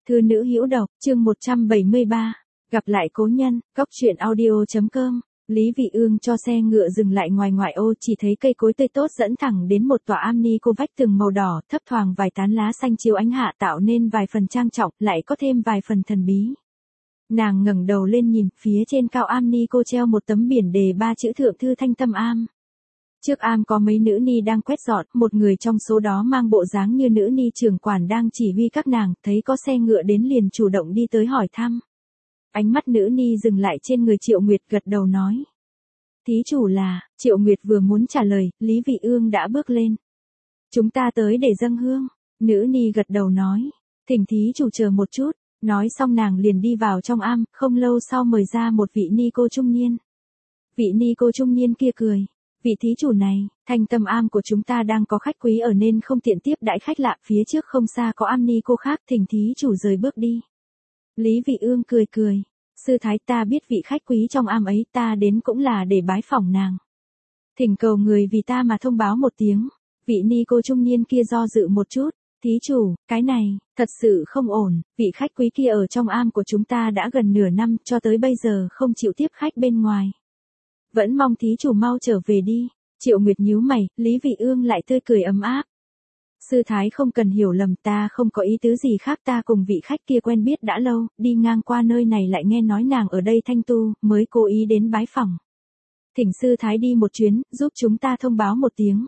Thư nữ hữu độc, chương 173. Gặp lại cố nhân, góc truyện audio.com. Lý Vị Ương cho xe ngựa dừng lại ngoài ngoại ô, chỉ thấy cây cối tươi tốt dẫn thẳng đến một tòa am ni cô vách tường màu đỏ, thấp thoáng vài tán lá xanh chiếu ánh hạ tạo nên vài phần trang trọng, lại có thêm vài phần thần bí. Nàng ngẩng đầu lên nhìn, phía trên cao am ni cô treo một tấm biển đề 3 chữ Thượng thư Thanh Tâm Am. Trước am có mấy nữ ni đang quét dọn, một người trong số đó mang bộ dáng như nữ ni trưởng quản đang chỉ huy các nàng, thấy có xe ngựa đến liền chủ động đi tới hỏi thăm. Ánh mắt nữ ni dừng lại trên người Triệu Nguyệt, gật đầu nói. Thí chủ là, Triệu Nguyệt vừa muốn trả lời, Lý Vị Ương đã bước lên. Chúng ta tới để dâng hương. Nữ ni gật đầu nói. Thỉnh thí chủ chờ một chút. Nói xong nàng liền đi vào trong am, không lâu sau mời ra một vị ni cô trung niên. Vị ni cô trung niên kia cười. Vị thí chủ này, Thanh Tâm Am của chúng ta đang có khách quý ở nên không tiện tiếp đãi khách lạ, phía trước không xa có am ni cô khác, thỉnh thí chủ rời bước đi. Lý Vị Ương cười cười. Sư thái, ta biết vị khách quý trong am ấy, ta đến cũng là để bái phỏng nàng. Thỉnh cầu người vì ta mà thông báo một tiếng. Vị ni cô trung niên kia do dự một chút. Thí chủ, cái này, thật sự không ổn, vị khách quý kia ở trong am của chúng ta đã gần nửa năm, cho tới bây giờ không chịu tiếp khách bên ngoài. Vẫn mong thí chủ mau trở về đi. Triệu Nguyệt nhíu mày, Lý Vị Ương lại tươi cười ấm áp. Sư thái không cần hiểu lầm, ta không có ý tứ gì khác, ta cùng vị khách kia quen biết đã lâu, đi ngang qua nơi này lại nghe nói nàng ở đây thanh tu, mới cố ý đến bái phỏng. Thỉnh sư thái đi một chuyến, giúp chúng ta thông báo một tiếng.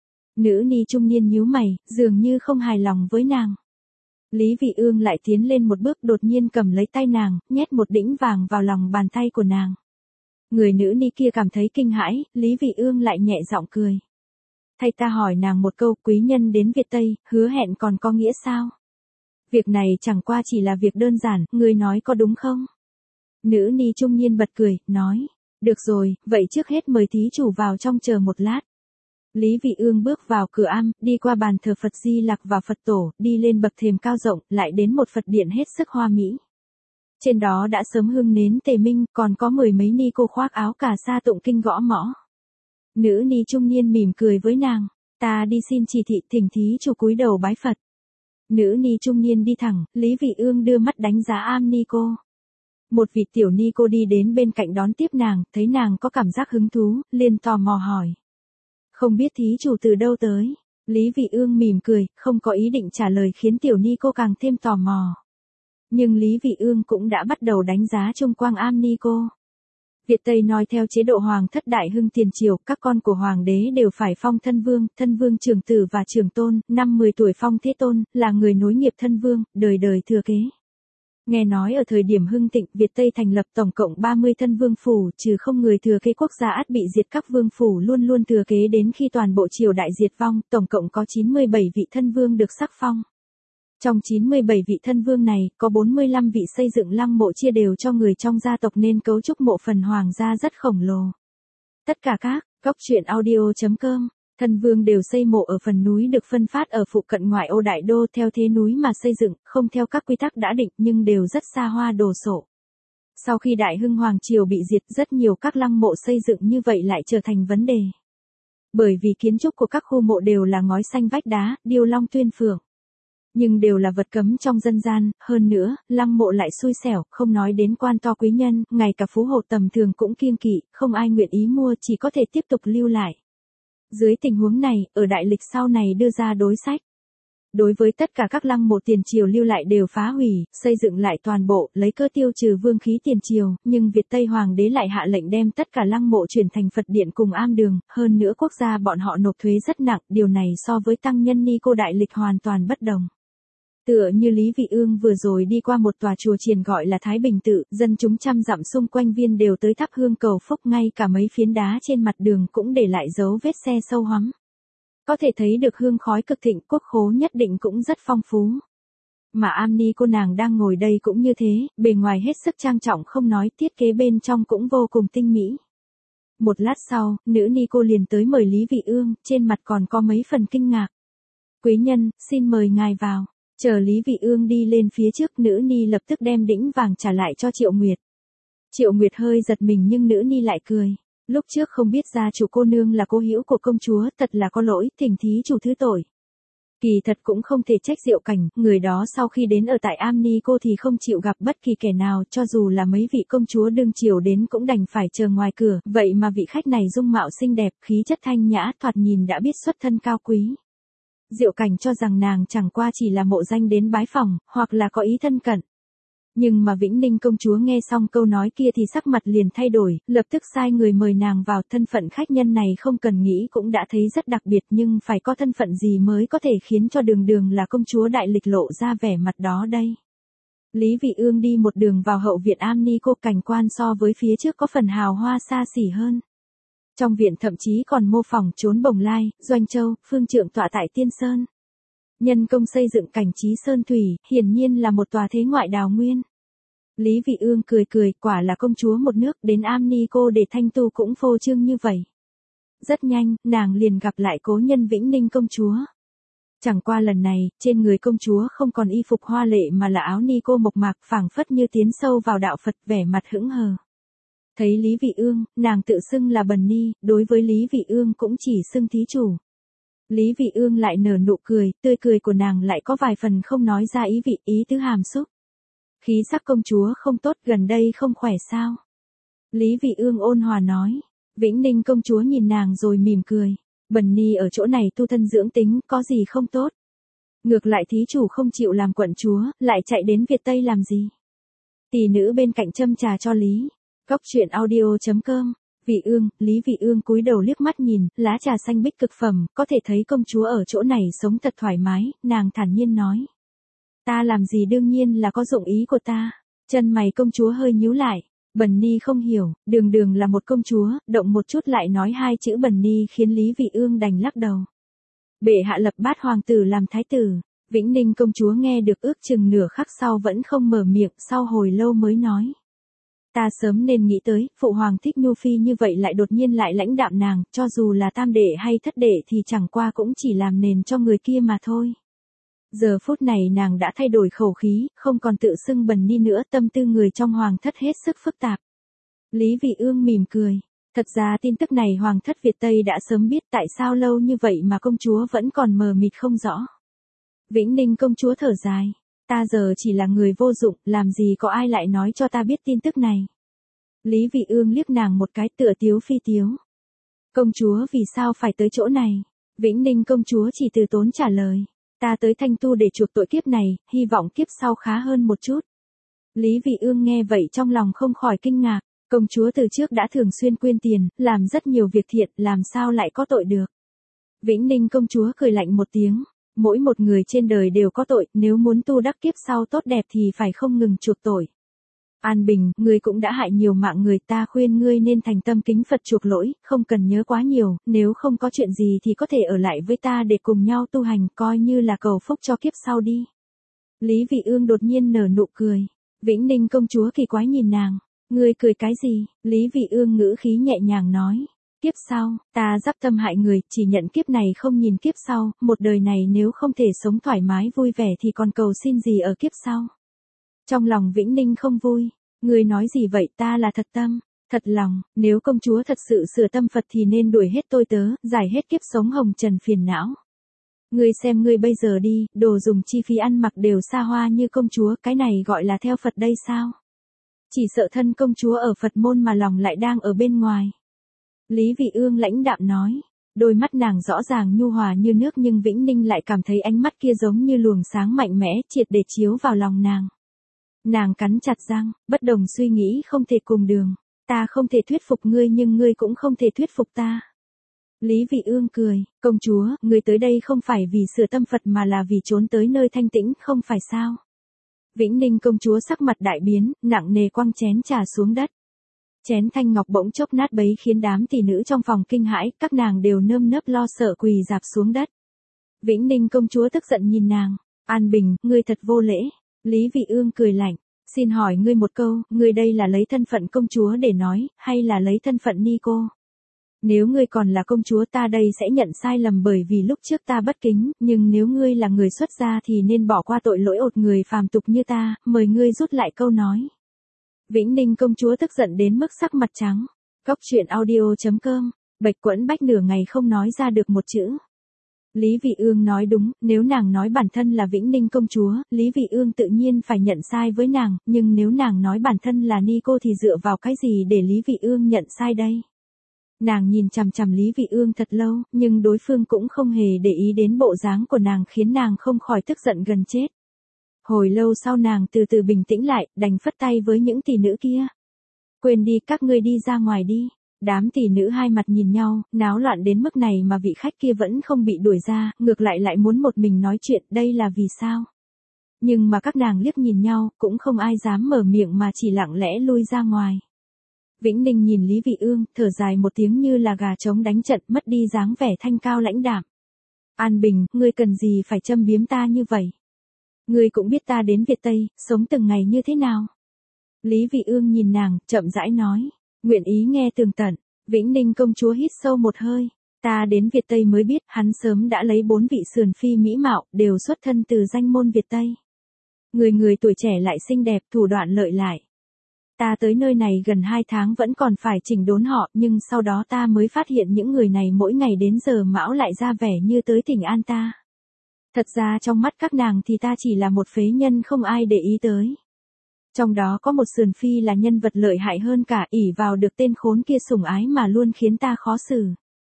Nữ ni trung niên nhíu mày, dường như không hài lòng với nàng. Lý Vị Ương lại tiến lên một bước, đột nhiên cầm lấy tay nàng, nhét một đĩnh vàng vào lòng bàn tay của nàng. Người nữ ni kia cảm thấy kinh hãi, Lý Vị Ương lại nhẹ giọng cười. Thay ta hỏi nàng một câu, quý nhân đến Việt Tây, hứa hẹn còn có nghĩa sao? Việc này chẳng qua chỉ là việc đơn giản, ngươi nói có đúng không? Nữ ni trung niên bật cười, nói. Được rồi, vậy trước hết mời thí chủ vào trong chờ một lát. Lý Vị Ương bước vào cửa am, đi qua bàn thờ Phật Di Lặc và Phật Tổ, đi lên bậc thềm cao rộng, lại đến một Phật điện hết sức hoa mỹ. Trên đó đã sớm hương nến tề minh, còn có mười mấy ni cô khoác áo cà sa tụng kinh gõ mõ. Nữ ni trung niên mỉm cười với nàng, ta đi xin chỉ thị, thỉnh thí chủ cúi đầu bái Phật. Nữ ni trung niên đi thẳng, Lý Vị Ương đưa mắt đánh giá am ni cô. Một vị tiểu ni cô đi đến bên cạnh đón tiếp nàng, thấy nàng có cảm giác hứng thú, liền tò mò hỏi. Không biết thí chủ từ đâu tới? Lý Vị Ương mỉm cười, không có ý định trả lời khiến tiểu ni cô càng thêm tò mò. Nhưng Lý Vị Ương cũng đã bắt đầu đánh giá chung quanh am ni cô. Việt Tây nói theo chế độ hoàng thất đại hưng tiền triều, các con của hoàng đế đều phải phong thân vương trưởng tử và trưởng tôn, năm 10 tuổi phong thế tôn, là người nối nghiệp thân vương, đời đời thừa kế. Nghe nói ở thời điểm hưng thịnh, Việt Tây thành lập tổng cộng 30 thân vương phủ, trừ không người thừa kế quốc gia ắt bị diệt, các vương phủ luôn luôn thừa kế đến khi toàn bộ triều đại diệt vong, tổng cộng có 97 vị thân vương được sắc phong. Trong 97 vị thân vương này, có 45 vị xây dựng lăng mộ chia đều cho người trong gia tộc nên cấu trúc mộ phần hoàng gia rất khổng lồ. Tất cả các góc truyện audio.com, thân vương đều xây mộ ở phần núi được phân phát ở phụ cận ngoại ô đại đô theo thế núi mà xây dựng, không theo các quy tắc đã định nhưng đều rất xa hoa đồ sộ. Sau khi đại hưng hoàng triều bị diệt, rất nhiều các lăng mộ xây dựng như vậy lại trở thành vấn đề. Bởi vì kiến trúc của các khu mộ đều là ngói xanh vách đá, điêu long tuyên phượng. Nhưng đều là vật cấm trong dân gian, hơn nữa, lăng mộ lại xui xẻo, không nói đến quan to quý nhân, ngay cả phú hộ tầm thường cũng kiêng kỵ, không ai nguyện ý mua, chỉ có thể tiếp tục lưu lại. Dưới tình huống này, ở đại lịch sau này đưa ra đối sách. Đối với tất cả các lăng mộ tiền triều lưu lại đều phá hủy, xây dựng lại toàn bộ, lấy cơ tiêu trừ vương khí tiền triều, nhưng Việt Tây Hoàng đế lại hạ lệnh đem tất cả lăng mộ chuyển thành Phật điện cùng am đường, hơn nữa quốc gia bọn họ nộp thuế rất nặng, điều này so với tăng nhân ni cô đại lịch hoàn toàn bất đồng. Tựa như Lý Vị Ương vừa rồi đi qua một tòa chùa chiền gọi là Thái Bình Tự, dân chúng trăm dặm xung quanh viên đều tới thắp hương cầu phúc, ngay cả mấy phiến đá trên mặt đường cũng để lại dấu vết xe sâu hoắm. Có thể thấy được hương khói cực thịnh, quốc khố nhất định cũng rất phong phú. Mà am ni cô nàng đang ngồi đây cũng như thế, bề ngoài hết sức trang trọng không nói, thiết kế bên trong cũng vô cùng tinh mỹ. Một lát sau, nữ ni cô liền tới mời Lý Vị Ương, trên mặt còn có mấy phần kinh ngạc. Quý nhân, xin mời ngài vào. Chờ Lý Vị Ương đi lên phía trước, nữ ni lập tức đem đĩnh vàng trả lại cho Triệu Nguyệt. Triệu Nguyệt hơi giật mình nhưng nữ ni lại cười. Lúc trước không biết gia chủ cô nương là cô hữu của công chúa, thật là có lỗi, thỉnh thí chủ thứ tội. Kỳ thật cũng không thể trách Diệu Cảnh, người đó sau khi đến ở tại Am Ni cô thì không chịu gặp bất kỳ kẻ nào, cho dù là mấy vị công chúa đương triều đến cũng đành phải chờ ngoài cửa, vậy mà vị khách này dung mạo xinh đẹp, khí chất thanh nhã, thoạt nhìn đã biết xuất thân cao quý. Diệu Cảnh cho rằng nàng chẳng qua chỉ là mộ danh đến bái phỏng, hoặc là có ý thân cận. Nhưng mà Vĩnh Ninh công chúa nghe xong câu nói kia thì sắc mặt liền thay đổi, lập tức sai người mời nàng vào. Thân phận khách nhân này không cần nghĩ cũng đã thấy rất đặc biệt, nhưng phải có thân phận gì mới có thể khiến cho đường đường là công chúa đại lịch lộ ra vẻ mặt đó đây. Lý Vị Ương đi một đường vào hậu viện Am Ni cô, cảnh quan so với phía trước có phần hào hoa xa xỉ hơn. Trong viện thậm chí còn mô phỏng chốn Bồng Lai, Doanh Châu, Phương Trượng tọa tại Tiên Sơn. Nhân công xây dựng cảnh trí sơn thủy, hiển nhiên là một tòa thế ngoại đào nguyên. Lý Vị Ương cười cười, quả là công chúa một nước, đến Am Ni cô để thanh tu cũng phô trương như vậy. Rất nhanh, nàng liền gặp lại cố nhân Vĩnh Ninh công chúa. Chẳng qua lần này, trên người công chúa không còn y phục hoa lệ mà là áo ni cô mộc mạc, phảng phất như tiến sâu vào đạo Phật, vẻ mặt hững hờ. Thấy Lý Vị Ương, nàng tự xưng là Bần Ni, đối với Lý Vị Ương cũng chỉ xưng thí chủ. Lý Vị Ương lại nở nụ cười, tươi cười của nàng lại có vài phần không nói ra ý vị, ý tứ hàm xúc. Khí sắc công chúa không tốt, gần đây không khỏe sao? Lý Vị Ương ôn hòa nói. Vĩnh Ninh công chúa nhìn nàng rồi mỉm cười. Bần Ni ở chỗ này tu thân dưỡng tính, có gì không tốt? Ngược lại thí chủ không chịu làm quận chúa, lại chạy đến Việt Tây làm gì? Tỷ nữ bên cạnh châm trà cho Lý. Góc truyện audio.com. Vị Ương, Lý Vị Ương cúi đầu liếc mắt nhìn, lá trà xanh bích cực phẩm, có thể thấy công chúa ở chỗ này sống thật thoải mái, nàng thản nhiên nói. Ta làm gì đương nhiên là có dụng ý của ta. Chân mày công chúa hơi nhíu lại. Bần Ni không hiểu, đường đường là một công chúa, động một chút lại nói hai chữ Bần Ni khiến Lý Vị Ương đành lắc đầu. Bệ hạ lập Bát hoàng tử làm thái tử. Vĩnh Ninh công chúa nghe được ước chừng nửa khắc sau vẫn không mở miệng, sau hồi lâu mới nói. Ta sớm nên nghĩ tới, phụ hoàng thích nhu phi như vậy lại đột nhiên lại lãnh đạm nàng, cho dù là tam đệ hay thất đệ thì chẳng qua cũng chỉ làm nền cho người kia mà thôi. Giờ phút này nàng đã thay đổi khẩu khí, không còn tự xưng Bần Ni nữa, tâm tư người trong hoàng thất hết sức phức tạp. Lý Vị Ương mỉm cười. Thật ra tin tức này hoàng thất Việt Tây đã sớm biết, tại sao lâu như vậy mà công chúa vẫn còn mờ mịt không rõ. Vĩnh Ninh công chúa thở dài. Ta giờ chỉ là người vô dụng, làm gì có ai lại nói cho ta biết tin tức này. Lý Vị Ương liếc nàng một cái, tựa tiếu phi tiếu. Công chúa vì sao phải tới chỗ này? Vĩnh Ninh công chúa chỉ từ tốn trả lời. Ta tới thanh tu để chuộc tội kiếp này, hy vọng kiếp sau khá hơn một chút. Lý Vị Ương nghe vậy trong lòng không khỏi kinh ngạc. Công chúa từ trước đã thường xuyên quyên tiền, làm rất nhiều việc thiện, làm sao lại có tội được. Vĩnh Ninh công chúa cười lạnh một tiếng. Mỗi một người trên đời đều có tội, nếu muốn tu đắc kiếp sau tốt đẹp thì phải không ngừng chuộc tội. An Bình, ngươi cũng đã hại nhiều mạng người, ta khuyên ngươi nên thành tâm kính Phật chuộc lỗi, không cần nhớ quá nhiều, nếu không có chuyện gì thì có thể ở lại với ta để cùng nhau tu hành, coi như là cầu phúc cho kiếp sau đi. Lý Vị Ương đột nhiên nở nụ cười. Vĩnh Ninh công chúa kỳ quái nhìn nàng. Ngươi cười cái gì? Lý Vị Ương ngữ khí nhẹ nhàng nói. Kiếp sau, ta dắp tâm hại người, chỉ nhận kiếp này không nhìn kiếp sau, một đời này nếu không thể sống thoải mái vui vẻ thì còn cầu xin gì ở kiếp sau. Trong lòng Vĩnh Ninh không vui. Ngươi nói gì vậy, ta là thật tâm, thật lòng, nếu công chúa thật sự sửa tâm Phật thì nên đuổi hết tôi tớ, giải hết kiếp sống hồng trần phiền não. Ngươi xem ngươi bây giờ đi, đồ dùng chi phí ăn mặc đều xa hoa như công chúa, cái này gọi là theo Phật đây sao? Chỉ sợ thân công chúa ở Phật môn mà lòng lại đang ở bên ngoài. Lý Vị Ương lãnh đạm nói, đôi mắt nàng rõ ràng nhu hòa như nước nhưng Vĩnh Ninh lại cảm thấy ánh mắt kia giống như luồng sáng mạnh mẽ triệt để chiếu vào lòng nàng. Nàng cắn chặt răng, bất đồng suy nghĩ không thể cùng đường, ta không thể thuyết phục ngươi nhưng ngươi cũng không thể thuyết phục ta. Lý Vị Ương cười, công chúa, ngươi tới đây không phải vì sửa tâm Phật mà là vì trốn tới nơi thanh tĩnh, không phải sao? Vĩnh Ninh công chúa sắc mặt đại biến, nặng nề quăng chén trà xuống đất. Chén thanh ngọc bỗng chốc nát bấy khiến đám tỷ nữ trong phòng kinh hãi, các nàng đều nơm nớp lo sợ quỳ rạp xuống đất. Vĩnh Ninh công chúa tức giận nhìn nàng, An Bình, ngươi thật vô lễ. Lý Vị Ương cười lạnh, xin hỏi ngươi một câu, ngươi đây là lấy thân phận công chúa để nói, hay là lấy thân phận ni cô? Nếu ngươi còn là công chúa ta đây sẽ nhận sai lầm bởi vì lúc trước ta bất kính, nhưng nếu ngươi là người xuất gia thì nên bỏ qua tội lỗi ột người phàm tục như ta, mời ngươi rút lại câu nói. Vĩnh Ninh công chúa tức giận đến mức sắc mặt trắng. Góc truyện audio.com, bạch quẫn bách nửa ngày không nói ra được một chữ. Lý Vị Ương nói đúng, nếu nàng nói bản thân là Vĩnh Ninh công chúa, Lý Vị Ương tự nhiên phải nhận sai với nàng, nhưng nếu nàng nói bản thân là Ni cô thì dựa vào cái gì để Lý Vị Ương nhận sai đây? Nàng nhìn chằm chằm Lý Vị Ương thật lâu, nhưng đối phương cũng không hề để ý đến bộ dáng của nàng khiến nàng không khỏi tức giận gần chết. Hồi lâu sau nàng từ từ bình tĩnh lại, đành phất tay với những tỷ nữ kia. Quên đi, các ngươi đi ra ngoài đi. Đám tỷ nữ hai mặt nhìn nhau, náo loạn đến mức này mà vị khách kia vẫn không bị đuổi ra, ngược lại muốn một mình nói chuyện, đây là vì sao? Nhưng mà các nàng liếc nhìn nhau, cũng không ai dám mở miệng mà chỉ lặng lẽ lui ra ngoài. Vĩnh Ninh nhìn Lý Vị Ương, thở dài một tiếng như là gà trống đánh trận, mất đi dáng vẻ thanh cao lãnh đạm. An Bình, ngươi cần gì phải châm biếm ta như vậy? Ngươi cũng biết ta đến Việt Tây, sống từng ngày như thế nào? Lý Vị Ương nhìn nàng, chậm rãi nói, nguyện ý nghe tường tận. Vĩnh Ninh công chúa hít sâu một hơi. Ta đến Việt Tây mới biết hắn sớm đã lấy 4 vị sườn phi mỹ mạo, đều xuất thân từ danh môn Việt Tây. Người tuổi trẻ lại xinh đẹp, thủ đoạn lợi lại. Ta tới nơi này gần 2 tháng vẫn còn phải chỉnh đốn họ, nhưng sau đó ta mới phát hiện những người này mỗi ngày đến giờ mão lại ra vẻ như tới thỉnh an ta. Thật ra trong mắt các nàng thì ta chỉ là một phế nhân không ai để ý tới. Trong đó có một sườn phi là nhân vật lợi hại hơn cả, ỷ vào được tên khốn kia sủng ái mà luôn khiến ta khó xử.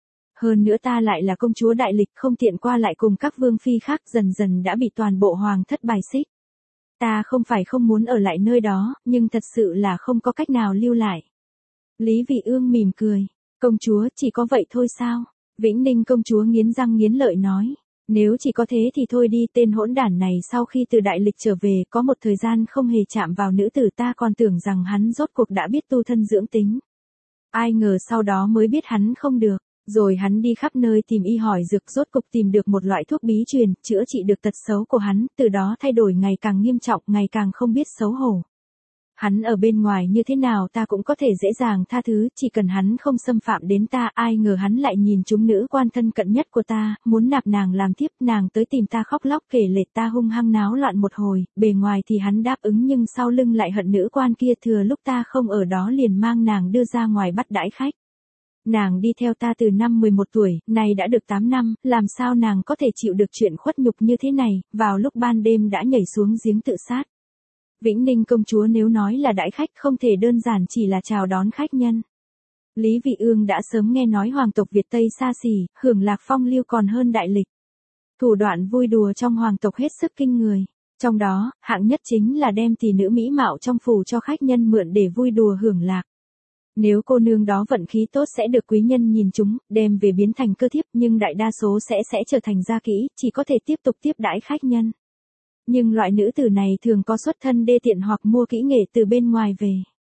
Hơn nữa ta lại là công chúa đại lịch không tiện qua lại cùng các vương phi khác, dần dần đã bị toàn bộ hoàng thất bài xích. Ta không phải không muốn ở lại nơi đó, nhưng thật sự là không có cách nào lưu lại. Lý Vị Ương mỉm cười. Công chúa chỉ có vậy thôi sao? Vĩnh Ninh công chúa nghiến răng nghiến lợi nói. Nếu chỉ có thế thì thôi đi, tên hỗn đản này sau khi từ đại lịch trở về có một thời gian không hề chạm vào nữ tử, ta còn tưởng rằng hắn rốt cuộc đã biết tu thân dưỡng tính. Ai ngờ sau đó mới biết hắn không được. Rồi hắn đi khắp nơi tìm y hỏi dược, rốt cục tìm được một loại thuốc bí truyền, chữa trị được tật xấu của hắn, từ đó thay đổi ngày càng nghiêm trọng, ngày càng không biết xấu hổ. Hắn ở bên ngoài như thế nào ta cũng có thể dễ dàng tha thứ, chỉ cần hắn không xâm phạm đến ta. Ai ngờ hắn lại nhìn trúng nữ quan thân cận nhất của ta, muốn nạp nàng làm thiếp, nàng tới tìm ta khóc lóc kể lể, ta hung hăng náo loạn một hồi, bề ngoài thì hắn đáp ứng nhưng sau lưng lại hận nữ quan kia, thừa lúc ta không ở đó liền mang nàng đưa ra ngoài bắt đãi khách. Nàng đi theo ta từ năm 11 tuổi, nay đã được 8 năm, làm sao nàng có thể chịu được chuyện khuất nhục như thế này, vào lúc ban đêm đã nhảy xuống giếng tự sát. Vĩnh Ninh công chúa nếu nói là đãi khách không thể đơn giản chỉ là chào đón khách nhân. Lý Vị Ương đã sớm nghe nói hoàng tộc Việt Tây xa xỉ, hưởng lạc phong lưu còn hơn đại lịch. Thủ đoạn vui đùa trong hoàng tộc hết sức kinh người. Trong đó, hạng nhất chính là đem tỷ nữ mỹ mạo trong phủ cho khách nhân mượn để vui đùa hưởng lạc. Nếu cô nương đó vận khí tốt sẽ được quý nhân nhìn chúng, đem về biến thành cơ thiếp, nhưng đại đa số sẽ trở thành gia kỹ, chỉ có thể tiếp tục tiếp đãi khách nhân. Nhưng loại nữ tử này thường có xuất thân đê tiện hoặc mua kỹ nghệ từ bên ngoài về.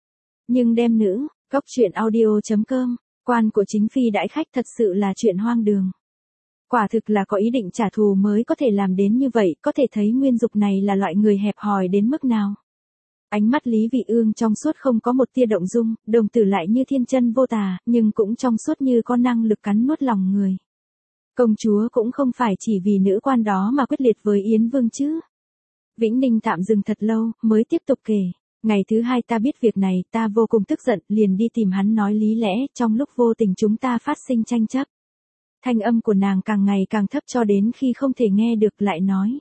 Nhưng đem nữ, góc truyện audio.com, quan của chính phi đãi khách thật sự là chuyện hoang đường. Quả thực là có ý định trả thù mới có thể làm đến như vậy, có thể thấy Nguyên Dục này là loại người hẹp hòi đến mức nào. Ánh mắt Lý Vị Ương trong suốt không có một tia động dung, đồng tử lại như thiên chân vô tà, nhưng cũng trong suốt như có năng lực cắn nuốt lòng người. Công chúa cũng không phải chỉ vì nữ quan đó mà quyết liệt với Yến Vương chứ. Vĩnh Ninh tạm dừng thật lâu, mới tiếp tục kể. Ngày thứ 2 ta biết việc này, ta vô cùng tức giận, liền đi tìm hắn nói lý lẽ, trong lúc vô tình chúng ta phát sinh tranh chấp. Thanh âm của nàng càng ngày càng thấp cho đến khi không thể nghe được lại nói.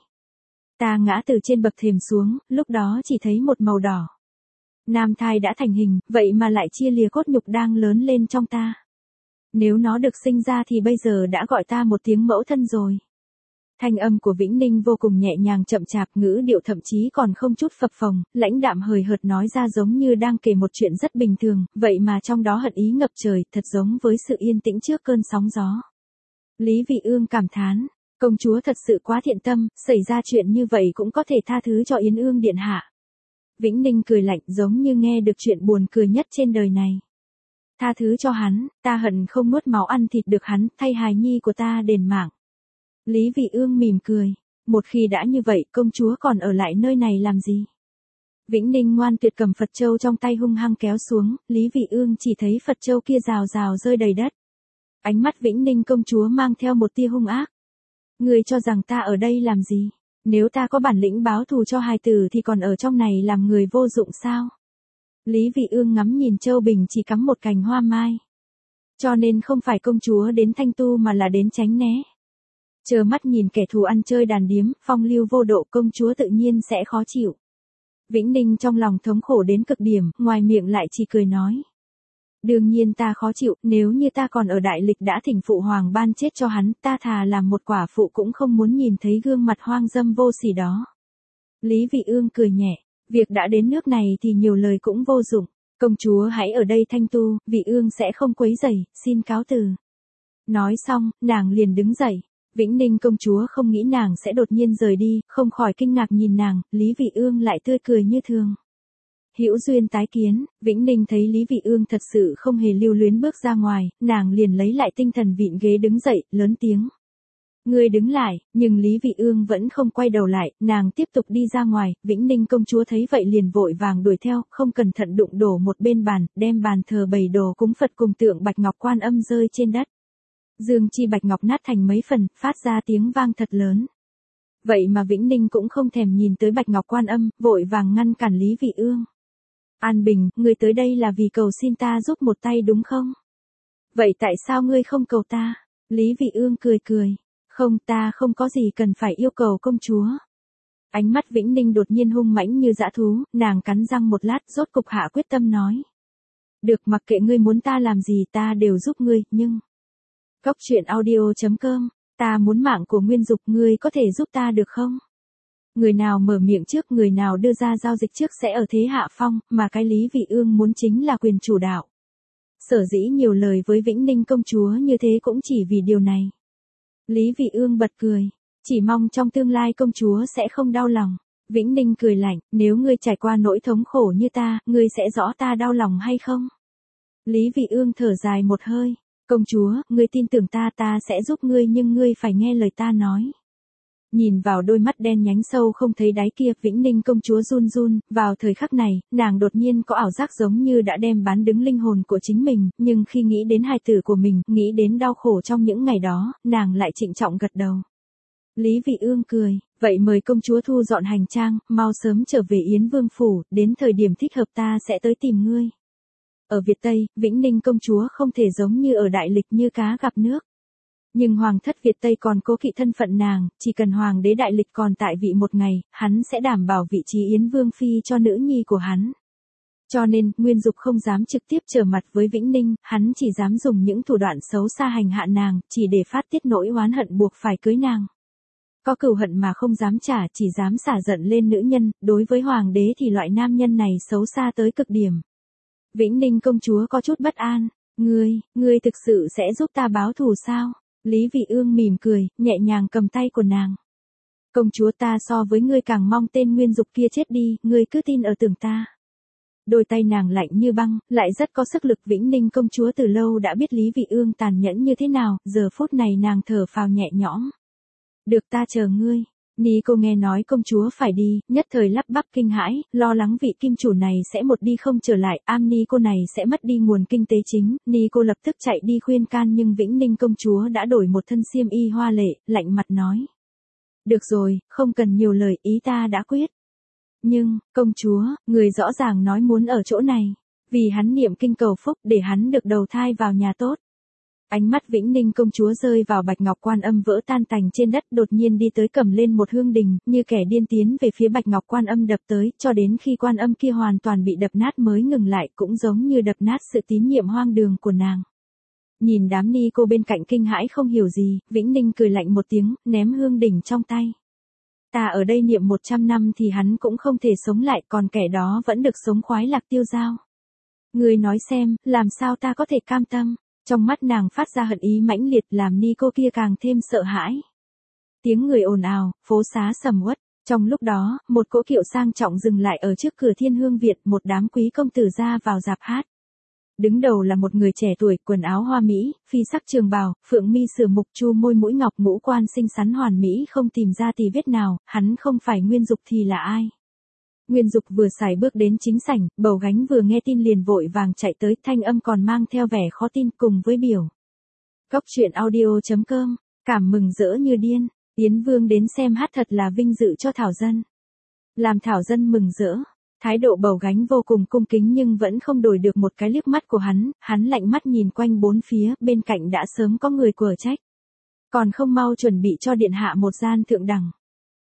Ta ngã từ trên bậc thềm xuống, lúc đó chỉ thấy một màu đỏ. Nam thai đã thành hình, vậy mà lại chia lìa cốt nhục đang lớn lên trong ta. Nếu nó được sinh ra thì bây giờ đã gọi ta một tiếng mẫu thân rồi. Thanh âm của Vĩnh Ninh vô cùng nhẹ nhàng chậm chạp, ngữ điệu thậm chí còn không chút phập phồng, lãnh đạm hời hợt nói ra giống như đang kể một chuyện rất bình thường, vậy mà trong đó hận ý ngập trời, thật giống với sự yên tĩnh trước cơn sóng gió. Lý Vị Ương cảm thán, công chúa thật sự quá thiện tâm, xảy ra chuyện như vậy cũng có thể tha thứ cho Yến Ương điện hạ. Vĩnh Ninh cười lạnh giống như nghe được chuyện buồn cười nhất trên đời này. Tha thứ cho hắn, ta hận không nuốt máu ăn thịt được hắn, thay hài nhi của ta đền mạng. Lý Vị Ương mỉm cười, một khi đã như vậy công chúa còn ở lại nơi này làm gì? Vĩnh Ninh ngoan tuyệt cầm Phật châu trong tay hung hăng kéo xuống, Lý Vị Ương chỉ thấy Phật châu kia rào rào rơi đầy đất. Ánh mắt Vĩnh Ninh công chúa mang theo một tia hung ác. Ngươi cho rằng ta ở đây làm gì? Nếu ta có bản lĩnh báo thù cho hài tử thì còn ở trong này làm người vô dụng sao? Lý Vị Ương ngắm nhìn Châu Bình chỉ cắm một cành hoa mai. Cho nên không phải công chúa đến Thanh Tu mà là đến tránh né. Trơ mắt nhìn kẻ thù ăn chơi đàn điếm, phong lưu vô độ, công chúa tự nhiên sẽ khó chịu. Vĩnh Ninh trong lòng thống khổ đến cực điểm, ngoài miệng lại chỉ cười nói. Đương nhiên ta khó chịu, nếu như ta còn ở đại lịch đã thỉnh phụ hoàng ban chết cho hắn, ta thà làm một quả phụ cũng không muốn nhìn thấy gương mặt hoang dâm vô sỉ đó. Lý Vị Ương cười nhẹ, việc đã đến nước này thì nhiều lời cũng vô dụng, công chúa hãy ở đây thanh tu, Vị Ương sẽ không quấy rầy, xin cáo từ. Nói xong, nàng liền đứng dậy. Vĩnh Ninh công chúa không nghĩ nàng sẽ đột nhiên rời đi, không khỏi kinh ngạc nhìn nàng, Lý Vị Ương lại tươi cười như thường. Hữu duyên tái kiến, Vĩnh Ninh thấy Lý Vị Ương thật sự không hề lưu luyến bước ra ngoài, nàng liền lấy lại tinh thần vịn ghế đứng dậy, lớn tiếng. Ngươi đứng lại, nhưng Lý Vị Ương vẫn không quay đầu lại, nàng tiếp tục đi ra ngoài, Vĩnh Ninh công chúa thấy vậy liền vội vàng đuổi theo, không cẩn thận đụng đổ một bên bàn, đem bàn thờ bày đồ cúng Phật cùng tượng Bạch Ngọc Quan Âm rơi trên đất. Dương chi bạch ngọc nát thành mấy phần, phát ra tiếng vang thật lớn. Vậy mà Vĩnh Ninh cũng không thèm nhìn tới Bạch Ngọc Quan Âm, vội vàng ngăn cản Lý Vị Ương. An Bình, ngươi tới đây là vì cầu xin ta giúp một tay đúng không? Vậy tại sao ngươi không cầu ta? Lý Vị Ương cười cười. Không, ta không có gì cần phải yêu cầu công chúa. Ánh mắt Vĩnh Ninh đột nhiên hung mãnh như dã thú, nàng cắn răng một lát rốt cục hạ quyết tâm nói. Được, mặc kệ ngươi muốn ta làm gì ta đều giúp ngươi, nhưng... Góc truyện audio.com, ta muốn mạng của Nguyên Dục, ngươi có thể giúp ta được không? Người nào mở miệng trước, người nào đưa ra giao dịch trước sẽ ở thế hạ phong, mà cái Lý Vị Ương muốn chính là quyền chủ đạo. Sở dĩ nhiều lời với Vĩnh Ninh công chúa như thế cũng chỉ vì điều này. Lý Vị Ương bật cười, chỉ mong trong tương lai công chúa sẽ không đau lòng. Vĩnh Ninh cười lạnh, nếu ngươi trải qua nỗi thống khổ như ta, ngươi sẽ rõ ta đau lòng hay không? Lý Vị Ương thở dài một hơi. Công chúa, ngươi tin tưởng ta, ta sẽ giúp ngươi nhưng ngươi phải nghe lời ta nói. Nhìn vào đôi mắt đen nhánh sâu không thấy đáy kia, Vĩnh Ninh công chúa run run, vào thời khắc này, nàng đột nhiên có ảo giác giống như đã đem bán đứng linh hồn của chính mình, nhưng khi nghĩ đến hài tử của mình, nghĩ đến đau khổ trong những ngày đó, nàng lại trịnh trọng gật đầu. Lý Vị Ương cười, vậy mời công chúa thu dọn hành trang, mau sớm trở về Yến Vương phủ, đến thời điểm thích hợp ta sẽ tới tìm ngươi. Ở Việt Tây, Vĩnh Ninh công chúa không thể giống như ở đại lịch như cá gặp nước. Nhưng hoàng thất Việt Tây còn cố kỵ thân phận nàng, chỉ cần hoàng đế đại lịch còn tại vị một ngày, hắn sẽ đảm bảo vị trí Yến Vương phi cho nữ nhi của hắn. Cho nên, Nguyên Dục không dám trực tiếp trở mặt với Vĩnh Ninh, hắn chỉ dám dùng những thủ đoạn xấu xa hành hạ nàng, chỉ để phát tiết nỗi oán hận buộc phải cưới nàng. Có cừu hận mà không dám trả, chỉ dám xả giận lên nữ nhân, đối với hoàng đế thì loại nam nhân này xấu xa tới cực điểm. Vĩnh Ninh công chúa có chút bất an, ngươi thực sự sẽ giúp ta báo thù sao? Lý Vị Ương mỉm cười, nhẹ nhàng cầm tay của nàng. Công chúa, ta so với ngươi càng mong tên Nguyên Dục kia chết đi, ngươi cứ tin ở tưởng ta. Đôi tay nàng lạnh như băng, lại rất có sức lực. Vĩnh Ninh công chúa từ lâu đã biết Lý Vị Ương tàn nhẫn như thế nào, giờ phút này nàng thở phào nhẹ nhõm. Được, ta chờ ngươi. Nico nghe nói công chúa phải đi, nhất thời lắp bắp kinh hãi, lo lắng vị kim chủ này sẽ một đi không trở lại, Nico này sẽ mất đi nguồn kinh tế chính. Nico lập tức chạy đi khuyên can nhưng Vĩnh Ninh công chúa đã đổi một thân xiêm y hoa lệ, lạnh mặt nói. Được rồi, không cần nhiều lời, ý ta đã quyết. Nhưng, công chúa, người rõ ràng nói muốn ở chỗ này, vì hắn niệm kinh cầu phúc để hắn được đầu thai vào nhà tốt. Ánh mắt Vĩnh Ninh công chúa rơi vào Bạch Ngọc Quan Âm vỡ tan tành trên đất, đột nhiên đi tới cầm lên một hương đình, như kẻ điên tiến về phía Bạch Ngọc Quan Âm đập tới, cho đến khi Quan Âm kia hoàn toàn bị đập nát mới ngừng lại, cũng giống như đập nát sự tín nhiệm hoang đường của nàng. Nhìn đám ni cô bên cạnh kinh hãi không hiểu gì, Vĩnh Ninh cười lạnh một tiếng, ném hương đỉnh trong tay. Ta ở đây niệm 100 năm thì hắn cũng không thể sống lại, còn kẻ đó vẫn được sống khoái lạc tiêu dao. Ngươi nói xem, làm sao ta có thể cam tâm? Trong mắt nàng phát ra hận ý mãnh liệt làm ni cô kia càng thêm sợ hãi. Tiếng người ồn ào, phố xá sầm uất. Trong lúc đó, một cỗ kiệu sang trọng dừng lại ở trước cửa Thiên Hương Việt, một đám quý công tử ra vào rạp hát. Đứng đầu là một người trẻ tuổi, quần áo hoa mỹ, phi sắc trường bào, phượng mi sửa mục, chu môi mũi ngọc, ngũ quan xinh xắn hoàn mỹ không tìm ra tì vết nào, hắn không phải Nguyên Dục thì là ai? Nguyên Dục vừa sải bước đến chính sảnh, Bầu Gánh vừa nghe tin liền vội vàng chạy tới, thanh âm còn mang theo vẻ khó tin cùng với biểu. Góc truyện audio.com, cảm mừng rỡ như điên, Yến Vương đến xem hát thật là vinh dự cho Thảo Dân. Làm Thảo Dân mừng rỡ, thái độ Bầu Gánh vô cùng cung kính nhưng vẫn không đổi được một cái liếc mắt của hắn lạnh mắt nhìn quanh bốn phía, bên cạnh đã sớm có người quở trách. Còn không mau chuẩn bị cho điện hạ một gian thượng đẳng.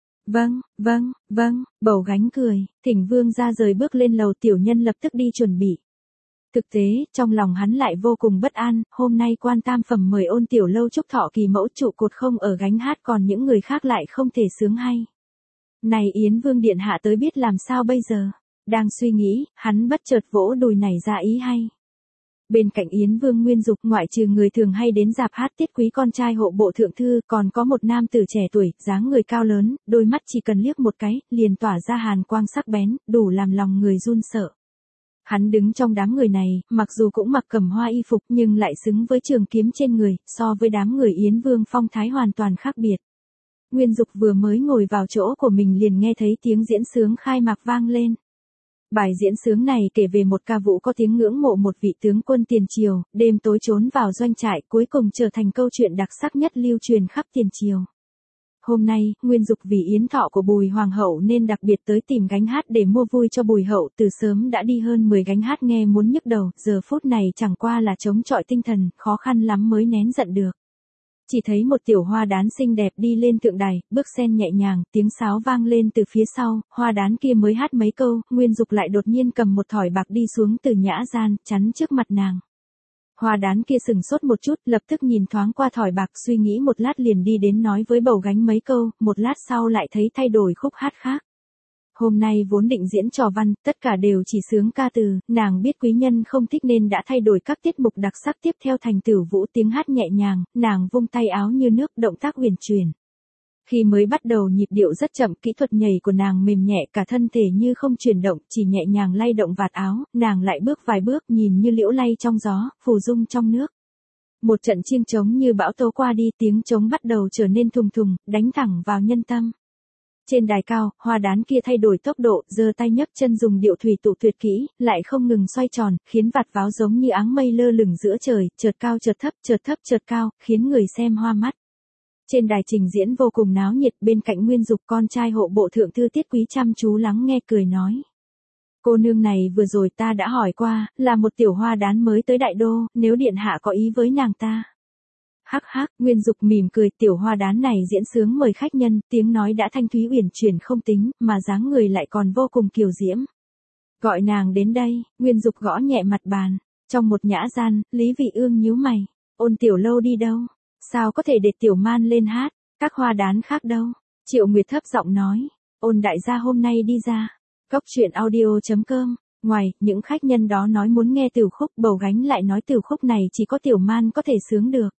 Vâng, Bầu Gánh cười, thỉnh vương ra rời bước lên lầu, tiểu nhân lập tức đi chuẩn bị. Thực tế, trong lòng hắn lại vô cùng bất an, hôm nay quan tam phẩm mời Ôn Tiểu Lâu chúc thọ kỳ mẫu trụ cột không ở gánh hát, còn những người khác lại không thể sướng hay. Này Yến Vương điện hạ tới biết làm sao bây giờ? Đang suy nghĩ, hắn bất chợt vỗ đùi nảy ra ý hay. Bên cạnh Yến Vương Nguyên Dục, ngoại trừ người thường hay đến dạp hát Tiết Quý con trai hộ bộ thượng thư, còn có một nam tử trẻ tuổi, dáng người cao lớn, đôi mắt chỉ cần liếc một cái, liền tỏa ra hàn quang sắc bén, đủ làm lòng người run sợ. Hắn đứng trong đám người này, mặc dù cũng mặc cẩm hoa y phục nhưng lại xứng với trường kiếm trên người, so với đám người Yến Vương phong thái hoàn toàn khác biệt. Nguyên Dục vừa mới ngồi vào chỗ của mình liền nghe thấy tiếng diễn sướng khai mạc vang lên. Bài diễn sướng này kể về một ca vũ có tiếng ngưỡng mộ một vị tướng quân tiền triều, đêm tối trốn vào doanh trại, cuối cùng trở thành câu chuyện đặc sắc nhất lưu truyền khắp tiền triều. Hôm nay, Nguyên Dục vì yến thọ của Bùi Hoàng hậu nên đặc biệt tới tìm gánh hát để mua vui cho Bùi hậu, từ sớm đã đi hơn 10 gánh hát nghe muốn nhức đầu, giờ phút này chẳng qua là chống chọi tinh thần, khó khăn lắm mới nén giận được. Chỉ thấy một tiểu hoa đán xinh đẹp đi lên tượng đài, bước sen nhẹ nhàng, tiếng sáo vang lên từ phía sau, hoa đán kia mới hát mấy câu, Nguyên Dục lại đột nhiên cầm một thỏi bạc đi xuống từ nhã gian, chắn trước mặt nàng. Hoa đán kia sừng sốt một chút, lập tức nhìn thoáng qua thỏi bạc, suy nghĩ một lát liền đi đến nói với Bầu Gánh mấy câu, một lát sau lại thấy thay đổi khúc hát khác. Hôm nay vốn định diễn trò văn, tất cả đều chỉ sướng ca từ, nàng biết quý nhân không thích nên đã thay đổi các tiết mục đặc sắc tiếp theo thành Tử Vũ, tiếng hát nhẹ nhàng, nàng vung tay áo như nước, động tác huyền chuyển. Khi mới bắt đầu nhịp điệu rất chậm, kỹ thuật nhảy của nàng mềm nhẹ, cả thân thể như không chuyển động, chỉ nhẹ nhàng lay động vạt áo, nàng lại bước vài bước nhìn như liễu lay trong gió, phù dung trong nước. Một trận chiêng trống như bão tố qua đi, tiếng trống bắt đầu trở nên thùng thùng, đánh thẳng vào nhân tâm. Trên đài cao, hoa đán kia thay đổi tốc độ, giơ tay nhấc chân dùng điệu thủy tụ tuyệt kỹ, lại không ngừng xoay tròn, khiến vạt váo giống như áng mây lơ lửng giữa trời, chợt cao chợt thấp, chợt thấp chợt cao, khiến người xem hoa mắt. Trên đài trình diễn vô cùng náo nhiệt, bên cạnh Nguyên Dục con trai hộ bộ thượng thư Tiết Quý chăm chú lắng nghe cười nói. Cô nương này vừa rồi ta đã hỏi qua, là một tiểu hoa đán mới tới đại đô, nếu điện hạ có ý với nàng ta. Hắc hắc, Nguyên Dục mỉm cười, tiểu hoa đán này diễn sướng mời khách nhân, tiếng nói đã thanh thúy uyển chuyển không tính, mà dáng người lại còn vô cùng kiều diễm. Gọi nàng đến đây, Nguyên Dục gõ nhẹ mặt bàn. Trong một nhã gian, Lý Vị Ương nhíu mày, Ôn Tiểu Lâu đi đâu? Sao có thể để tiểu man lên hát, các hoa đán khác đâu? Triệu Nguyệt thấp giọng nói, Ôn đại gia hôm nay đi ra. Cốc truyện audio.com. Ngoài, những khách nhân đó nói muốn nghe tiểu khúc, Bầu Gánh lại nói tiểu khúc này chỉ có tiểu man có thể sướng được.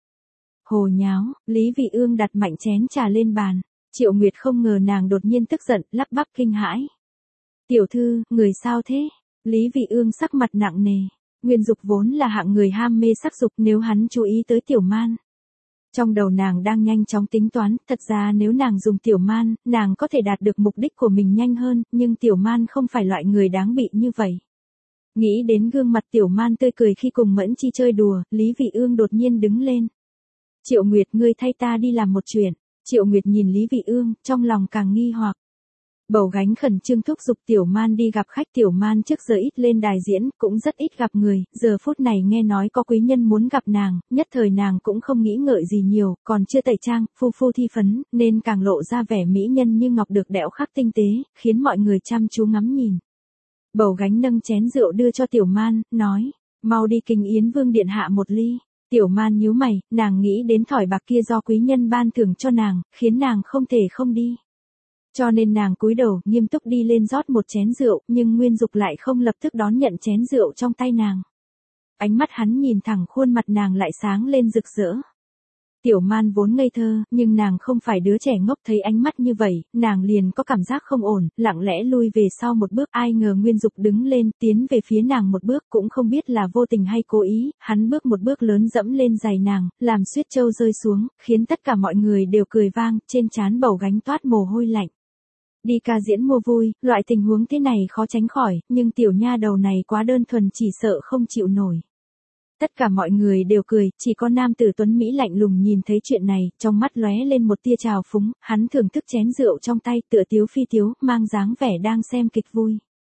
Hồ nháo, Lý Vị Ương đặt mạnh chén trà lên bàn. Triệu Nguyệt không ngờ nàng đột nhiên tức giận, lắp bắp kinh hãi. Tiểu thư, người sao thế? Lý Vị Ương sắc mặt nặng nề. Nguyên Dục vốn là hạng người ham mê sắc dục, nếu hắn chú ý tới tiểu man. Trong đầu nàng đang nhanh chóng tính toán, thật ra nếu nàng dùng tiểu man, nàng có thể đạt được mục đích của mình nhanh hơn, nhưng tiểu man không phải loại người đáng bị như vậy. Nghĩ đến gương mặt tiểu man tươi cười khi cùng Mẫn Chi chơi đùa, Lý Vị Ương đột nhiên đứng lên. Triệu Nguyệt, ngươi thay ta đi làm một chuyện. Triệu Nguyệt nhìn Lý Vị Ương, trong lòng càng nghi hoặc. Bầu Gánh khẩn trương thúc giục tiểu man đi gặp khách, tiểu man trước giờ ít lên đài diễn, cũng rất ít gặp người, giờ phút này nghe nói có quý nhân muốn gặp nàng, nhất thời nàng cũng không nghĩ ngợi gì nhiều, còn chưa tẩy trang, phu thi phấn, nên càng lộ ra vẻ mỹ nhân như ngọc được đẽo khắc tinh tế, khiến mọi người chăm chú ngắm nhìn. Bầu Gánh nâng chén rượu đưa cho tiểu man, nói, mau đi kính Yến Vương điện hạ một ly. Tiểu man nhíu mày, nàng nghĩ đến thỏi bạc kia do quý nhân ban thưởng cho nàng, khiến nàng không thể không đi. Cho nên nàng cúi đầu, nghiêm túc đi lên rót một chén rượu, nhưng Nguyên Dục lại không lập tức đón nhận chén rượu trong tay nàng. Ánh mắt hắn nhìn thẳng khuôn mặt nàng lại sáng lên rực rỡ. Tiểu man vốn ngây thơ, nhưng nàng không phải đứa trẻ ngốc, thấy ánh mắt như vậy, nàng liền có cảm giác không ổn, lặng lẽ lui về sau một bước, ai ngờ Nguyên Dục đứng lên, tiến về phía nàng một bước, cũng không biết là vô tình hay cố ý, hắn bước một bước lớn dẫm lên giày nàng, làm suyết châu rơi xuống, khiến tất cả mọi người đều cười vang, trên trán Bầu Gánh toát mồ hôi lạnh. Đi ca diễn mua vui, loại tình huống thế này khó tránh khỏi, nhưng tiểu nha đầu này quá đơn thuần, chỉ sợ không chịu nổi. Tất cả mọi người đều cười, chỉ có nam tử tuấn Mỹ lạnh lùng nhìn thấy chuyện này, trong mắt lóe lên một tia trào phúng, hắn thưởng thức chén rượu trong tay, tựa tiếu phi tiếu, mang dáng vẻ đang xem kịch vui.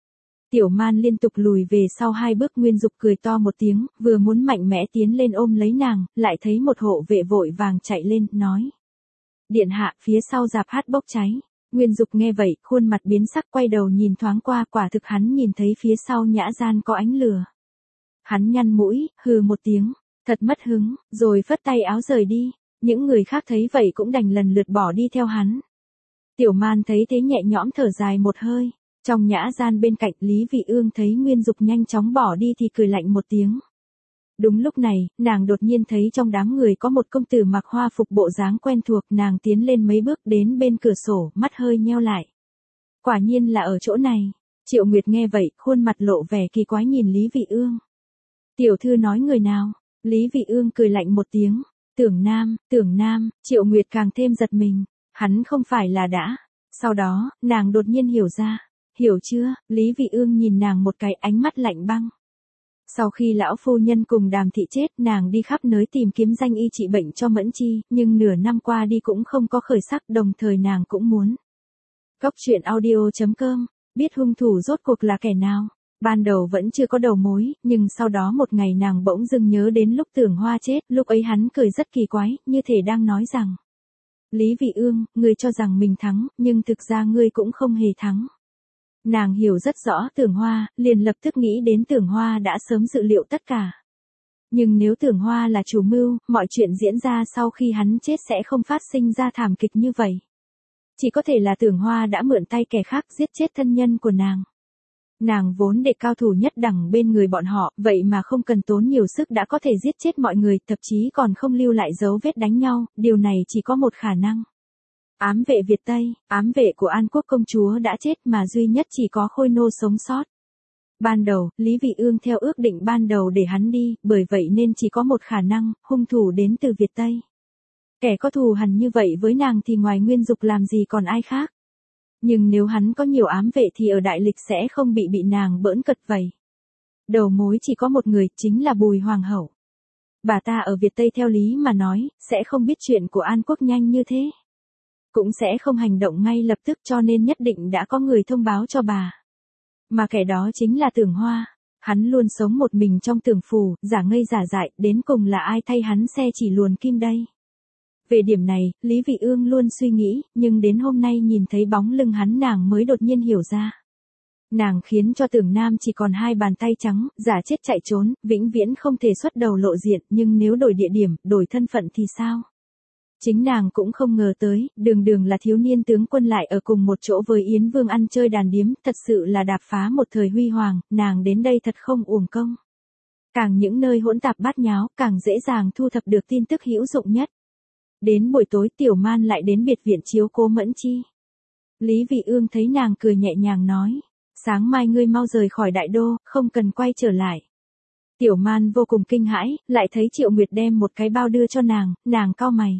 Tiểu Man liên tục lùi về sau 2 bước, Nguyên Dục cười to một tiếng, vừa muốn mạnh mẽ tiến lên ôm lấy nàng, lại thấy một hộ vệ vội vàng chạy lên, nói. Điện hạ, phía sau rạp hát bốc cháy. Nguyên Dục nghe vậy, khuôn mặt biến sắc, quay đầu nhìn thoáng qua, quả thực hắn nhìn thấy phía sau nhã gian có ánh lửa. Hắn nhăn mũi, hừ một tiếng, thật mất hứng, rồi phất tay áo rời đi. Những người khác thấy vậy cũng đành lần lượt bỏ đi theo hắn. Tiểu Man thấy thế nhẹ nhõm thở dài một hơi. Trong nhã gian bên cạnh, Lý Vị Ương thấy Nguyên Dục nhanh chóng bỏ đi thì cười lạnh một tiếng. Đúng lúc này, nàng đột nhiên thấy trong đám người có một công tử mặc hoa phục bộ dáng quen thuộc, nàng tiến lên mấy bước đến bên cửa sổ, mắt hơi nheo lại. Quả nhiên là ở chỗ này. Triệu Nguyệt nghe vậy, khuôn mặt lộ vẻ kỳ quái nhìn Lý Vị Ương. Tiểu thư nói người nào? Lý Vị Ương cười lạnh một tiếng. Tưởng Nam, Triệu Nguyệt càng thêm giật mình. Hắn không phải là đã. Sau đó, nàng đột nhiên hiểu ra. Hiểu chưa? Lý Vị Ương nhìn nàng một cái, ánh mắt lạnh băng. Sau khi lão phu nhân cùng Đàm thị chết, nàng đi khắp nơi tìm kiếm danh y trị bệnh cho Mẫn Chi, nhưng nửa năm qua đi cũng không có khởi sắc, đồng thời nàng cũng muốn. Goctruyện.audio.com, biết hung thủ rốt cuộc là kẻ nào. Ban đầu vẫn chưa có đầu mối, nhưng sau đó một ngày nàng bỗng dưng nhớ đến lúc Tưởng Hoa chết, lúc ấy hắn cười rất kỳ quái, như thể đang nói rằng. Lý Vị Ương, ngươi cho rằng mình thắng, nhưng thực ra ngươi cũng không hề thắng. Nàng hiểu rất rõ Tưởng Hoa, liền lập tức nghĩ đến Tưởng Hoa đã sớm dự liệu tất cả. Nhưng nếu Tưởng Hoa là chủ mưu, mọi chuyện diễn ra sau khi hắn chết sẽ không phát sinh ra thảm kịch như vậy. Chỉ có thể là Tưởng Hoa đã mượn tay kẻ khác giết chết thân nhân của nàng. Nàng vốn để cao thủ nhất đẳng bên người bọn họ, vậy mà không cần tốn nhiều sức đã có thể giết chết mọi người, thậm chí còn không lưu lại dấu vết đánh nhau, điều này chỉ có một khả năng. Ám vệ Việt Tây, ám vệ của An Quốc công chúa đã chết mà duy nhất chỉ có Khôi Nô sống sót. Ban đầu, Lý Vị Ương theo ước định ban đầu để hắn đi, bởi vậy nên chỉ có một khả năng, hung thủ đến từ Việt Tây. Kẻ có thù hằn như vậy với nàng thì ngoài Nguyên Dục làm gì còn ai khác. Nhưng nếu hắn có nhiều ám vệ thì ở đại lịch sẽ không bị nàng bỡn cợt vậy. Đầu mối chỉ có một người, chính là Bùi Hoàng hậu. Bà ta ở Việt Tây theo lý mà nói, sẽ không biết chuyện của An Quốc nhanh như thế. Cũng sẽ không hành động ngay lập tức, cho nên nhất định đã có người thông báo cho bà. Mà kẻ đó chính là Tưởng Hoa. Hắn luôn sống một mình trong Tưởng phủ, giả ngây giả dại, đến cùng là ai thay hắn xe chỉ luồn kim đây. Về điểm này, Lý Vị Ương luôn suy nghĩ, nhưng đến hôm nay nhìn thấy bóng lưng hắn nàng mới đột nhiên hiểu ra. Nàng khiến cho Tưởng Nam chỉ còn 2 bàn tay trắng, giả chết chạy trốn, vĩnh viễn không thể xuất đầu lộ diện, nhưng nếu đổi địa điểm, đổi thân phận thì sao? Chính nàng cũng không ngờ tới, đường là thiếu niên tướng quân lại ở cùng một chỗ với Yến Vương ăn chơi đàn điếm, thật sự là đạp phá một thời huy hoàng, nàng đến đây thật không uổng công. Càng những nơi hỗn tạp bát nháo, càng dễ dàng thu thập được tin tức hữu dụng nhất. Đến buổi tối Tiểu Man lại đến biệt viện chiếu cố Mẫn Chi. Lý Vị Ương thấy nàng cười nhẹ nhàng nói, sáng mai ngươi mau rời khỏi đại đô, không cần quay trở lại. Tiểu Man vô cùng kinh hãi, lại thấy Triệu Nguyệt đem một cái bao đưa cho nàng cau mày.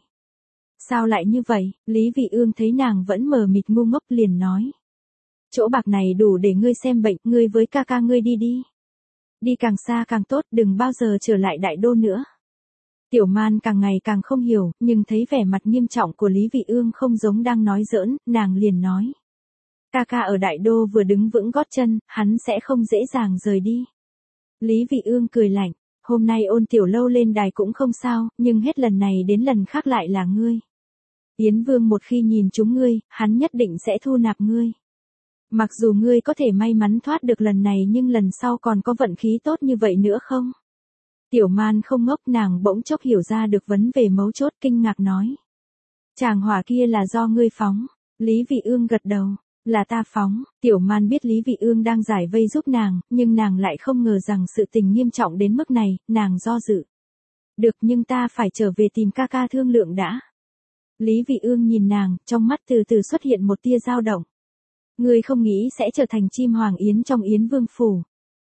Sao lại như vậy? Lý Vị Ương thấy nàng vẫn mờ mịt ngu ngốc liền nói. Chỗ bạc này đủ để ngươi xem bệnh, ngươi với ca ca ngươi đi đi. Đi càng xa càng tốt, đừng bao giờ trở lại đại đô nữa. Tiểu Man càng ngày càng không hiểu, nhưng thấy vẻ mặt nghiêm trọng của Lý Vị Ương không giống đang nói giỡn, nàng liền nói. Ca ca ở đại đô vừa đứng vững gót chân, hắn sẽ không dễ dàng rời đi. Lý Vị Ương cười lạnh, hôm nay Ôn Tiểu Lâu lên đài cũng không sao, nhưng hết lần này đến lần khác lại là ngươi. Yến Vương một khi nhìn chúng ngươi, hắn nhất định sẽ thu nạp ngươi. Mặc dù ngươi có thể may mắn thoát được lần này nhưng lần sau còn có vận khí tốt như vậy nữa không? Tiểu Man không ngốc, nàng bỗng chốc hiểu ra được vấn về mấu chốt, kinh ngạc nói. Chàng hỏa kia là do ngươi phóng. Lý Vị Ương gật đầu, là ta phóng. Tiểu Man biết Lý Vị Ương đang giải vây giúp nàng, nhưng nàng lại không ngờ rằng sự tình nghiêm trọng đến mức này, nàng do dự. Được, nhưng ta phải trở về tìm ca ca thương lượng đã. Lý Vị Ương nhìn nàng, trong mắt từ từ xuất hiện một tia dao động. Ngươi không nghĩ sẽ trở thành chim hoàng yến trong Yến Vương phủ.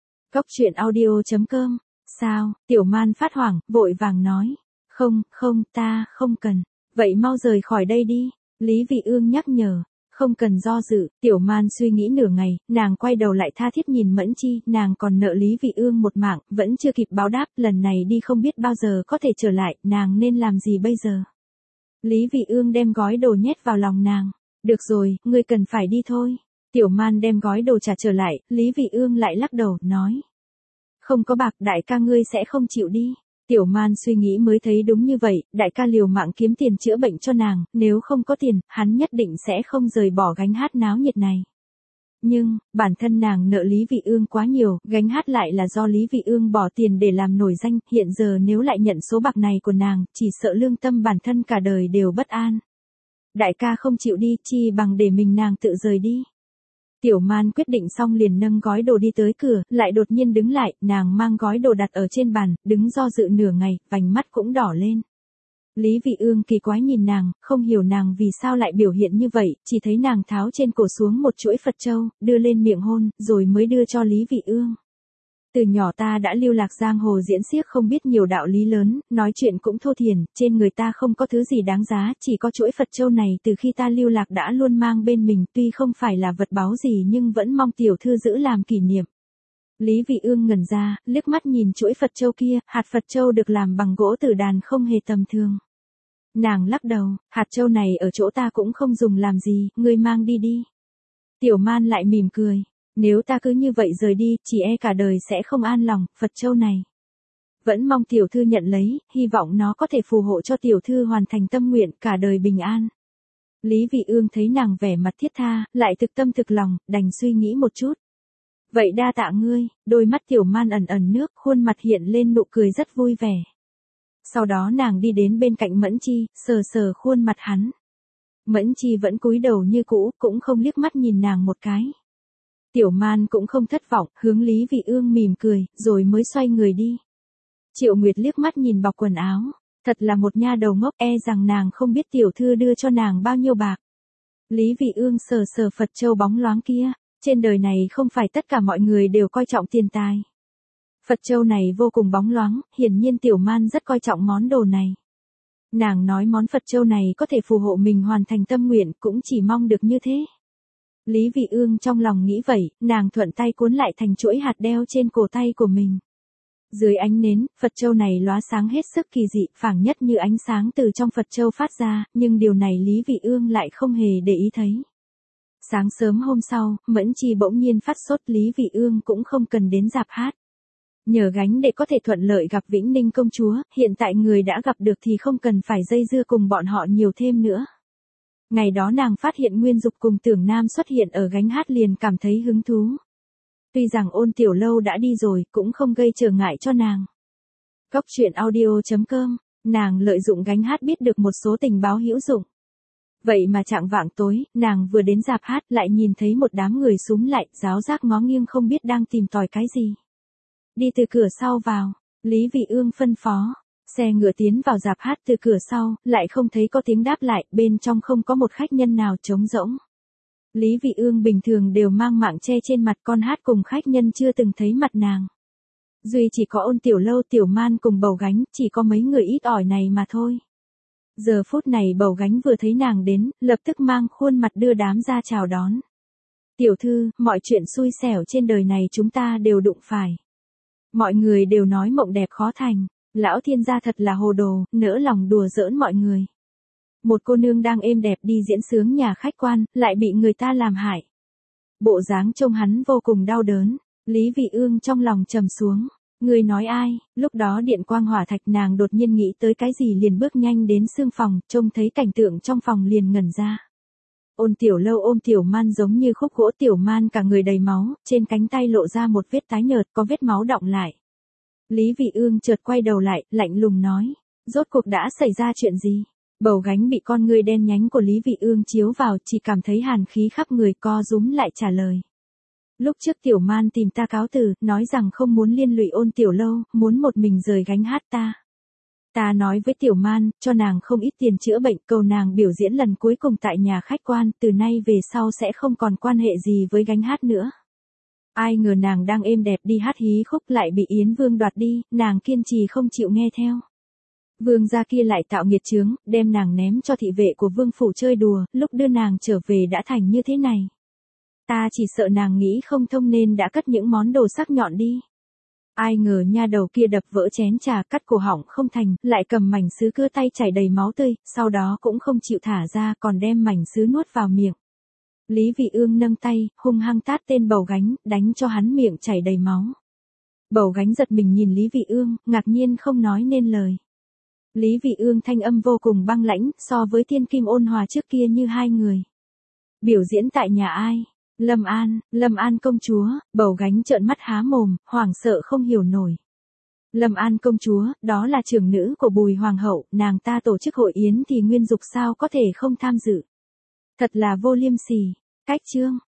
Goctruyện.audio.com. Sao? Tiểu Man phát hoảng, vội vàng nói. Không, ta không cần. Vậy mau rời khỏi đây đi. Lý Vị Ương nhắc nhở. Không cần do dự. Tiểu Man suy nghĩ nửa ngày, nàng quay đầu lại tha thiết nhìn Mẫn Chi, nàng còn nợ Lý Vị Ương một mạng, vẫn chưa kịp báo đáp, lần này đi không biết bao giờ có thể trở lại, nàng nên làm gì bây giờ? Lý Vị Ương đem gói đồ nhét vào lòng nàng. Được rồi, ngươi cần phải đi thôi. Tiểu Man đem gói đồ trả trở lại, Lý Vị Ương lại lắc đầu, nói. Không có bạc, đại ca ngươi sẽ không chịu đi. Tiểu Man suy nghĩ mới thấy đúng như vậy, đại ca liều mạng kiếm tiền chữa bệnh cho nàng, nếu không có tiền, hắn nhất định sẽ không rời bỏ gánh hát náo nhiệt này. Nhưng, bản thân nàng nợ Lý Vị Ương quá nhiều, gánh hát lại là do Lý Vị Ương bỏ tiền để làm nổi danh, hiện giờ nếu lại nhận số bạc này của nàng, chỉ sợ lương tâm bản thân cả đời đều bất an. Đại ca không chịu đi, chi bằng để mình nàng tự rời đi. Tiểu Man quyết định xong liền nâng gói đồ đi tới cửa, lại đột nhiên đứng lại, nàng mang gói đồ đặt ở trên bàn, đứng do dự nửa ngày, vành mắt cũng đỏ lên. Lý Vị Ương kỳ quái nhìn nàng, không hiểu nàng vì sao lại biểu hiện như vậy, chỉ thấy nàng tháo trên cổ xuống một chuỗi Phật châu, đưa lên miệng hôn, rồi mới đưa cho Lý Vị Ương. Từ nhỏ ta đã lưu lạc giang hồ diễn xiếc không biết nhiều đạo lý lớn, nói chuyện cũng thô thiển, trên người ta không có thứ gì đáng giá, chỉ có chuỗi Phật châu này từ khi ta lưu lạc đã luôn mang bên mình, tuy không phải là vật báu gì nhưng vẫn mong tiểu thư giữ làm kỷ niệm. Lý Vị Ương ngẩn ra, liếc mắt nhìn chuỗi Phật châu kia, hạt Phật châu được làm bằng gỗ tử đàn không hề tầm thường. Nàng lắc đầu, hạt châu này ở chỗ ta cũng không dùng làm gì, ngươi mang đi đi. Tiểu Man lại mỉm cười. Nếu ta cứ như vậy rời đi, chỉ e cả đời sẽ không an lòng, Phật châu này. Vẫn mong tiểu thư nhận lấy, hy vọng nó có thể phù hộ cho tiểu thư hoàn thành tâm nguyện, cả đời bình an. Lý Vị Ương thấy nàng vẻ mặt thiết tha, lại thực tâm thực lòng, đành suy nghĩ một chút. Vậy đa tạ ngươi, đôi mắt Tiểu Man ẩn ẩn nước, khuôn mặt hiện lên nụ cười rất vui vẻ. Sau đó nàng đi đến bên cạnh Mẫn Chi, sờ sờ khuôn mặt hắn. Mẫn Chi vẫn cúi đầu như cũ, cũng không liếc mắt nhìn nàng một cái. Tiểu Man cũng không thất vọng, hướng Lý Vị Ương mỉm cười, rồi mới xoay người đi. Triệu Nguyệt liếc mắt nhìn bọc quần áo, thật là một nha đầu ngốc, e rằng nàng không biết tiểu thư đưa cho nàng bao nhiêu bạc. Lý Vị Ương sờ sờ Phật châu bóng loáng kia, trên đời này không phải tất cả mọi người đều coi trọng tiền tài. Phật châu này vô cùng bóng loáng, hiển nhiên Tiểu Man rất coi trọng món đồ này. Nàng nói món Phật châu này có thể phù hộ mình hoàn thành tâm nguyện, cũng chỉ mong được như thế. Lý Vị Ương trong lòng nghĩ vậy, nàng thuận tay cuốn lại thành chuỗi hạt đeo trên cổ tay của mình. Dưới ánh nến, Phật châu này lóa sáng hết sức kỳ dị, phảng nhất như ánh sáng từ trong Phật châu phát ra, nhưng điều này Lý Vị Ương lại không hề để ý thấy. Sáng sớm hôm sau, Mẫn Chi bỗng nhiên phát sốt, Lý Vị Ương cũng không cần đến rạp hát. Nhờ gánh để có thể thuận lợi gặp Vĩnh Ninh công chúa, hiện tại người đã gặp được thì không cần phải dây dưa cùng bọn họ nhiều thêm nữa. Ngày đó nàng phát hiện Nguyên Dục cùng Tưởng Nam xuất hiện ở gánh hát liền cảm thấy hứng thú. Tuy rằng Ôn Tiểu Lâu đã đi rồi, cũng không gây trở ngại cho nàng. Góc truyện audio.com, nàng lợi dụng gánh hát biết được một số tình báo hữu dụng. Vậy mà chạng vạng tối, nàng vừa đến rạp hát lại nhìn thấy một đám người xúm lại, giáo giác ngó nghiêng không biết đang tìm tòi cái gì. Đi từ cửa sau vào, Lý Vị Ương phân phó. Xe ngựa tiến vào rạp hát từ cửa sau, lại không thấy có tiếng đáp lại, bên trong không có một khách nhân nào trống rỗng. Lý Vị Ương bình thường đều mang mạng che trên mặt, con hát cùng khách nhân chưa từng thấy mặt nàng. Duy chỉ có Ôn Tiểu Lâu, Tiểu Man cùng Bầu Gánh, chỉ có mấy người ít ỏi này mà thôi. Giờ phút này Bầu Gánh vừa thấy nàng đến, lập tức mang khuôn mặt đưa đám ra chào đón. Tiểu thư, mọi chuyện xui xẻo trên đời này chúng ta đều đụng phải. Mọi người đều nói mộng đẹp khó thành. Lão thiên gia thật là hồ đồ, nỡ lòng đùa giỡn mọi người. Một cô nương đang êm đẹp đi diễn sướng nhà khách quan, lại bị người ta làm hại. Bộ dáng trông hắn vô cùng đau đớn, Lý Vị Ương trong lòng trầm xuống. Người nói ai? Lúc đó điện quang hỏa thạch, nàng đột nhiên nghĩ tới cái gì liền bước nhanh đến xương phòng, trông thấy cảnh tượng trong phòng liền ngẩn ra. Ôn Tiểu Lâu ôm Tiểu Man giống như khúc gỗ, Tiểu Man cả người đầy máu, trên cánh tay lộ ra một vết tái nhợt, có vết máu đọng lại. Lý Vị Ương chợt quay đầu lại, lạnh lùng nói, rốt cuộc đã xảy ra chuyện gì? Bầu Gánh bị con ngươi đen nhánh của Lý Vị Ương chiếu vào, chỉ cảm thấy hàn khí khắp người, co rúm lại trả lời. Lúc trước Tiểu Man tìm ta cáo từ, nói rằng không muốn liên lụy Ôn Tiểu Lâu, muốn một mình rời gánh hát ta. Ta nói với Tiểu Man, cho nàng không ít tiền chữa bệnh, cầu nàng biểu diễn lần cuối cùng tại nhà khách quan, từ nay về sau sẽ không còn quan hệ gì với gánh hát nữa. Ai ngờ nàng đang êm đẹp đi hát hí khúc lại bị Yến Vương đoạt đi, nàng kiên trì không chịu nghe theo. Vương gia kia lại tạo nghiệt chướng, đem nàng ném cho thị vệ của vương phủ chơi đùa, lúc đưa nàng trở về đã thành như thế này. Ta chỉ sợ nàng nghĩ không thông nên đã cất những món đồ sắc nhọn đi. Ai ngờ nha đầu kia đập vỡ chén trà, cắt cổ họng không thành, lại cầm mảnh sứ cưa tay chảy đầy máu tươi, sau đó cũng không chịu thả ra, còn đem mảnh sứ nuốt vào miệng. Lý Vị Ương nâng tay, hung hăng tát tên Bầu Gánh, đánh cho hắn miệng chảy đầy máu. Bầu Gánh giật mình nhìn Lý Vị Ương, ngạc nhiên không nói nên lời. Lý Vị Ương thanh âm vô cùng băng lãnh, so với Thiên Kim ôn hòa trước kia như hai người. Biểu diễn tại nhà ai? Lâm An công chúa. Bầu Gánh trợn mắt há mồm, hoảng sợ không hiểu nổi. Lâm An công chúa, đó là trưởng nữ của Bùi Hoàng hậu, nàng ta tổ chức hội yến thì Nguyên Dục sao có thể không tham dự. Thật là vô liêm sỉ. Cách chương.